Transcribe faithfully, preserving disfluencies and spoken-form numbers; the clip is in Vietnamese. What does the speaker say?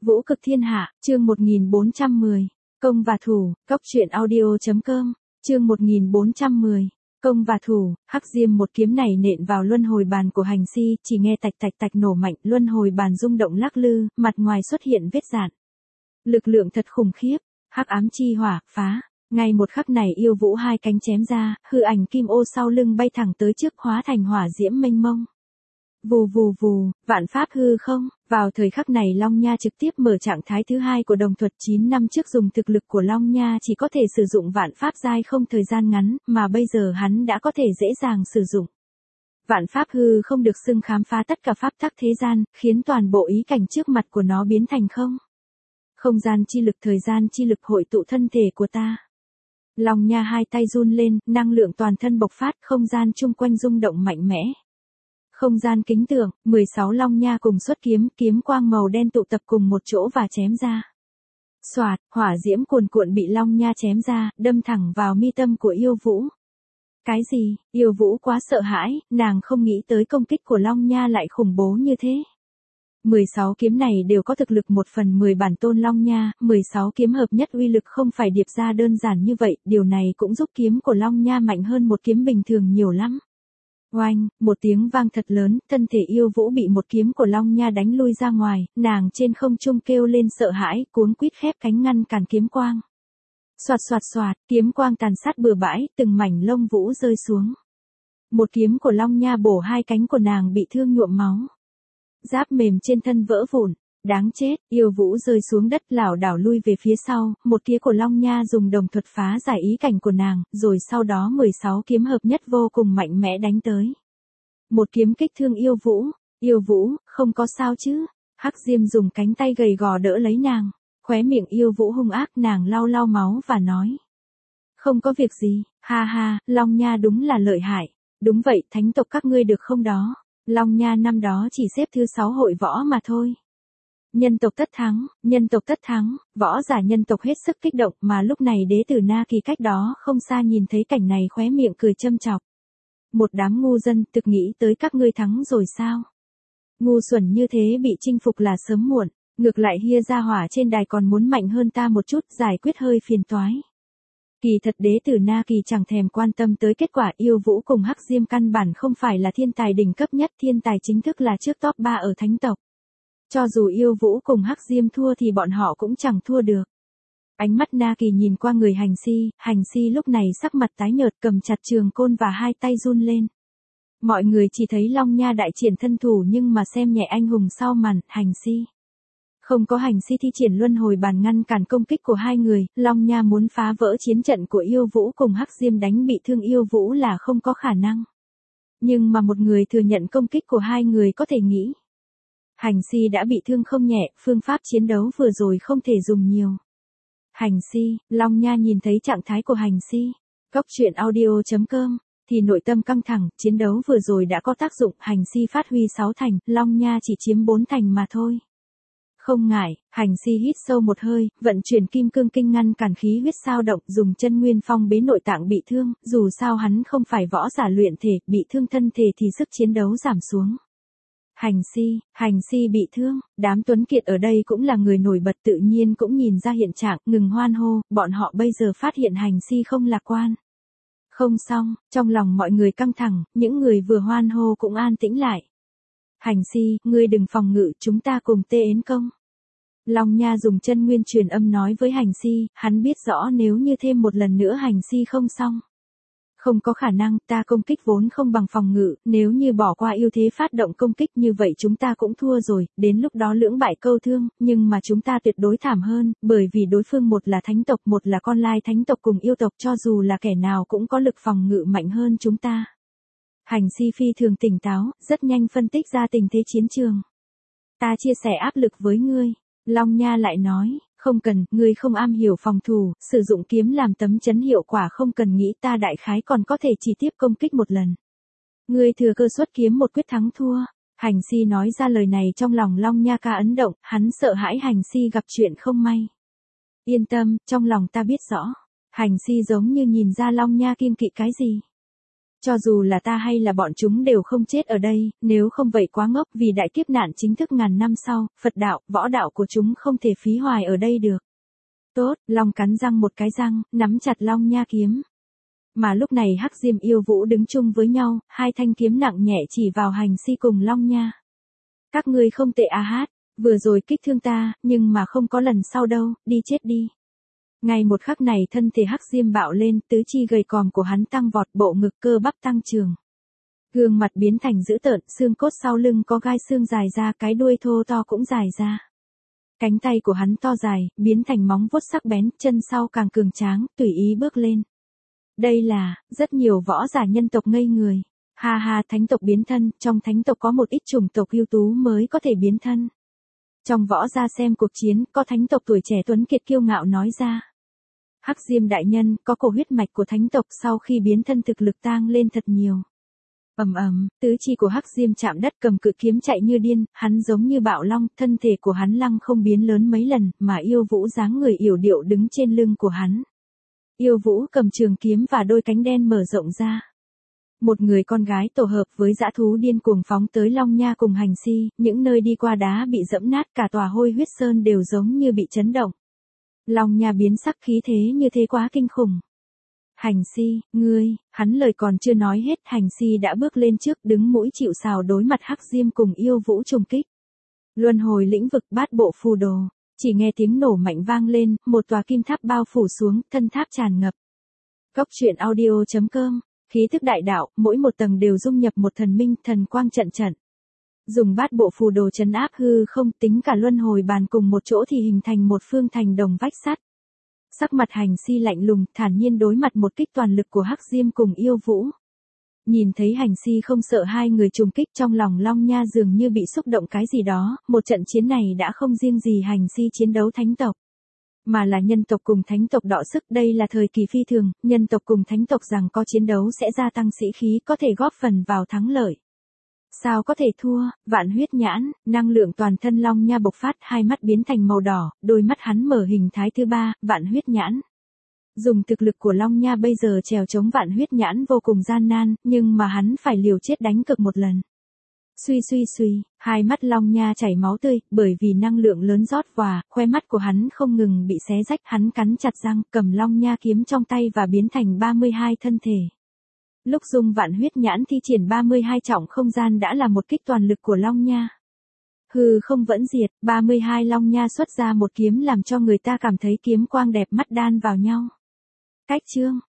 Vũ cực thiên hạ, chương một nghìn bốn trăm mười. Công và thủ, cốc truyện audio.com, chương một nghìn bốn trăm mười. Công và thủ, Hắc Diêm một kiếm này nện vào luân hồi bàn của hành si, chỉ nghe tạch tạch tạch nổ mạnh, luân hồi bàn rung động lắc lư, mặt ngoài xuất hiện vết rạn. Lực lượng thật khủng khiếp, hắc ám chi hỏa, phá. Ngay một khắc này yêu vũ hai cánh chém ra, hư ảnh kim ô sau lưng bay thẳng tới trước hóa thành hỏa diễm mênh mông. Vù vù vù, vạn pháp hư không, vào thời khắc này Long Nha trực tiếp mở trạng thái thứ hai của đồng thuật chín năm trước dùng thực lực của Long Nha chỉ có thể sử dụng vạn pháp giai không thời gian ngắn, mà bây giờ hắn đã có thể dễ dàng sử dụng. Vạn pháp hư không được xưng khám phá tất cả pháp tắc thế gian, khiến toàn bộ ý cảnh trước mặt của nó biến thành không. Không gian chi lực thời gian chi lực hội tụ thân thể của ta. Long Nha hai tay run lên, năng lượng toàn thân bộc phát, không gian chung quanh rung động mạnh mẽ. Không gian kính tượng, mười sáu Long Nha cùng xuất kiếm, kiếm quang màu đen tụ tập cùng một chỗ và chém ra. Soạt, hỏa diễm cuồn cuộn bị Long Nha chém ra, đâm thẳng vào mi tâm của yêu vũ. Cái gì, yêu vũ quá sợ hãi, nàng không nghĩ tới công kích của Long Nha lại khủng bố như thế. mười sáu kiếm này đều có thực lực một phần mười bản tôn Long Nha, mười sáu kiếm hợp nhất uy lực không phải điệp ra đơn giản như vậy, điều này cũng giúp kiếm của Long Nha mạnh hơn một kiếm bình thường nhiều lắm. Oanh, một tiếng vang thật lớn, thân thể yêu vũ bị một kiếm của Long Nha đánh lui ra ngoài, nàng trên không trung kêu lên sợ hãi, cuống quýt khép cánh ngăn cản kiếm quang. Soạt soạt soạt, kiếm quang tàn sát bừa bãi, từng mảnh lông vũ rơi xuống. Một kiếm của Long Nha bổ hai cánh của nàng bị thương nhuộm máu. Giáp mềm trên thân vỡ vụn, đáng chết, yêu vũ rơi xuống đất lảo đảo lui về phía sau, một kia của Long Nha dùng đồng thuật phá giải ý cảnh của nàng, rồi sau đó mười sáu kiếm hợp nhất vô cùng mạnh mẽ đánh tới. Một kiếm kích thương yêu vũ, yêu vũ, không có sao chứ, Hắc Diêm dùng cánh tay gầy gò đỡ lấy nàng, khóe miệng yêu vũ hung ác nàng lau lau máu và nói. Không có việc gì, ha ha, Long Nha đúng là lợi hại, đúng vậy thánh tộc các ngươi được không đó. Long Nha năm đó chỉ xếp thứ sáu hội võ mà thôi. Nhân tộc tất thắng, nhân tộc tất thắng, võ giả nhân tộc hết sức kích động mà lúc này đế tử Na Kỳ cách đó không xa nhìn thấy cảnh này khóe miệng cười châm chọc. Một đám ngu dân thực nghĩ tới các ngươi thắng rồi sao? Ngu xuẩn như thế bị chinh phục là sớm muộn, ngược lại hia ra hỏa trên đài còn muốn mạnh hơn ta một chút giải quyết hơi phiền toái. Kỳ thật đế tử Na Kỳ chẳng thèm quan tâm tới kết quả yêu vũ cùng Hắc Diêm căn bản không phải là thiên tài đỉnh cấp nhất, thiên tài chính thức là trước top ba ở thánh tộc. Cho dù yêu vũ cùng Hắc Diêm thua thì bọn họ cũng chẳng thua được. Ánh mắt Na Kỳ nhìn qua người hành si, hành si lúc này sắc mặt tái nhợt cầm chặt trường côn và hai tay run lên. Mọi người chỉ thấy Long Nha đại triển thân thủ nhưng mà xem nhẹ anh hùng sau màn, hành si. Không có hành si thi triển luân hồi bàn ngăn cản công kích của hai người, Long Nha muốn phá vỡ chiến trận của yêu vũ cùng Hắc Diêm đánh bị thương yêu vũ là không có khả năng. Nhưng mà một người thừa nhận công kích của hai người có thể nghĩ. Hành si đã bị thương không nhẹ, phương pháp chiến đấu vừa rồi không thể dùng nhiều. Hành si, Long Nha nhìn thấy trạng thái của hành si, cốc truyện audio.com, thì nội tâm căng thẳng, chiến đấu vừa rồi đã có tác dụng, hành si phát huy sáu thành, Long Nha chỉ chiếm bốn thành mà thôi. Không ngại, hành si hít sâu một hơi, vận chuyển kim cương kinh ngăn cản khí huyết sao động, dùng chân nguyên phong bế nội tạng bị thương, dù sao hắn không phải võ giả luyện thể, bị thương thân thể thì sức chiến đấu giảm xuống. Hành si, hành si bị thương, đám tuấn kiệt ở đây cũng là người nổi bật tự nhiên cũng nhìn ra hiện trạng, ngừng hoan hô, bọn họ bây giờ phát hiện hành si không lạc quan. Không xong, trong lòng mọi người căng thẳng, những người vừa hoan hô cũng an tĩnh lại. Hành si, ngươi đừng phòng ngự, chúng ta cùng tê ến công. Long Nha dùng chân nguyên truyền âm nói với hành si, hắn biết rõ nếu như thêm một lần nữa hành si không xong. Không có khả năng, ta công kích vốn không bằng phòng ngự, nếu như bỏ qua ưu thế phát động công kích như vậy chúng ta cũng thua rồi, đến lúc đó lưỡng bại câu thương, nhưng mà chúng ta tuyệt đối thảm hơn, bởi vì đối phương một là thánh tộc, một là con lai thánh tộc cùng yêu tộc, cho dù là kẻ nào cũng có lực phòng ngự mạnh hơn chúng ta. Hành si phi thường tỉnh táo, rất nhanh phân tích ra tình thế chiến trường. Ta chia sẻ áp lực với ngươi. Long Nha lại nói, không cần, ngươi không am hiểu phòng thủ, sử dụng kiếm làm tấm chắn hiệu quả không cần nghĩ, ta đại khái còn có thể chỉ tiếp công kích một lần. Ngươi thừa cơ xuất kiếm một quyết thắng thua. Hành si nói ra lời này trong lòng Long Nha ca ấn động, hắn sợ hãi hành si gặp chuyện không may. Yên tâm, trong lòng ta biết rõ. Hành si giống như nhìn ra Long Nha kiêng kỵ cái gì. Cho dù là ta hay là bọn chúng đều không chết ở đây, nếu không vậy quá ngốc vì đại kiếp nạn chính thức ngàn năm sau, Phật đạo, võ đạo của chúng không thể phí hoài ở đây được. Tốt, Long cắn răng một cái răng, nắm chặt Long Nha kiếm. Mà lúc này Hắc Diêm Yêu Vũ đứng chung với nhau, hai thanh kiếm nặng nhẹ chỉ vào Hành Si cùng Long Nha. Các ngươi không tệ à hát, vừa rồi kích thương ta, nhưng mà không có lần sau đâu, đi chết đi. Ngay một khắc này thân thể Hắc Diêm bạo lên, tứ chi gầy còm của hắn tăng vọt, bộ ngực cơ bắp tăng trường. Gương mặt biến thành dữ tợn, xương cốt sau lưng có gai xương dài ra, cái đuôi thô to cũng dài ra. Cánh tay của hắn to dài, biến thành móng vuốt sắc bén, chân sau càng cường tráng, tùy ý bước lên. Đây là, rất nhiều võ giả nhân tộc ngây người. Ha ha, thánh tộc biến thân, trong thánh tộc có một ít chủng tộc ưu tú mới có thể biến thân. Trong võ gia xem cuộc chiến, có thánh tộc tuổi trẻ tuấn kiệt kiêu ngạo nói ra. Hắc Diêm đại nhân, có cổ huyết mạch của thánh tộc sau khi biến thân thực lực tang lên thật nhiều. Ầm ầm, tứ chi của Hắc Diêm chạm đất cầm cự kiếm chạy như điên, hắn giống như bạo long, thân thể của hắn lăng không biến lớn mấy lần, mà Yêu Vũ dáng người yểu điệu đứng trên lưng của hắn. Yêu Vũ cầm trường kiếm và đôi cánh đen mở rộng ra. Một người con gái tổ hợp với dã thú điên cuồng phóng tới Long Nha cùng Hành Si, những nơi đi qua đá bị dẫm nát, cả tòa Hôi Huyết Sơn đều giống như bị chấn động. Long Nha biến sắc, khí thế như thế quá kinh khủng. Hành Si, ngươi, hắn lời còn chưa nói hết, Hành Si đã bước lên trước, đứng mũi chịu sào đối mặt Hắc Diêm cùng Yêu Vũ trùng kích. Luân hồi lĩnh vực, bát bộ phù đồ, chỉ nghe tiếng nổ mạnh vang lên, một tòa kim tháp bao phủ xuống, thân tháp tràn ngập. Cốc truyện audio chấm com, khí thức đại đạo, mỗi một tầng đều dung nhập một thần minh, thần quang trận trận. Dùng bát bộ phù đồ trấn áp hư không, tính cả luân hồi bàn cùng một chỗ thì hình thành một phương thành đồng vách sắt. Sắc mặt Hành Si lạnh lùng, thản nhiên đối mặt một kích toàn lực của Hắc Diêm cùng Yêu Vũ. Nhìn thấy Hành Si không sợ hai người trùng kích, trong lòng Long Nha dường như bị xúc động cái gì đó, một trận chiến này đã không riêng gì Hành Si chiến đấu thánh tộc, mà là nhân tộc cùng thánh tộc đọ sức. Đây là thời kỳ phi thường, nhân tộc cùng thánh tộc rằng có chiến đấu sẽ gia tăng sĩ khí, có thể góp phần vào thắng lợi. Sao có thể thua? Vạn huyết nhãn, năng lượng toàn thân Long Nha bộc phát, hai mắt biến thành màu đỏ, đôi mắt hắn mở hình thái thứ ba, vạn huyết nhãn. Dùng thực lực của Long Nha bây giờ trèo chống vạn huyết nhãn vô cùng gian nan, nhưng mà hắn phải liều chết đánh cược một lần. Suy suy suy, hai mắt Long Nha chảy máu tươi, bởi vì năng lượng lớn rót vào, khoe mắt của hắn không ngừng bị xé rách, hắn cắn chặt răng, cầm Long Nha kiếm trong tay và biến thành ba mươi hai thân thể. Lúc dùng vạn huyết nhãn thi triển ba mươi hai trọng không gian đã là một kích toàn lực của Long Nha. Hừ không vẫn diệt, ba mươi hai Long Nha xuất ra một kiếm làm cho người ta cảm thấy kiếm quang đẹp mắt đan vào nhau. Cách chương,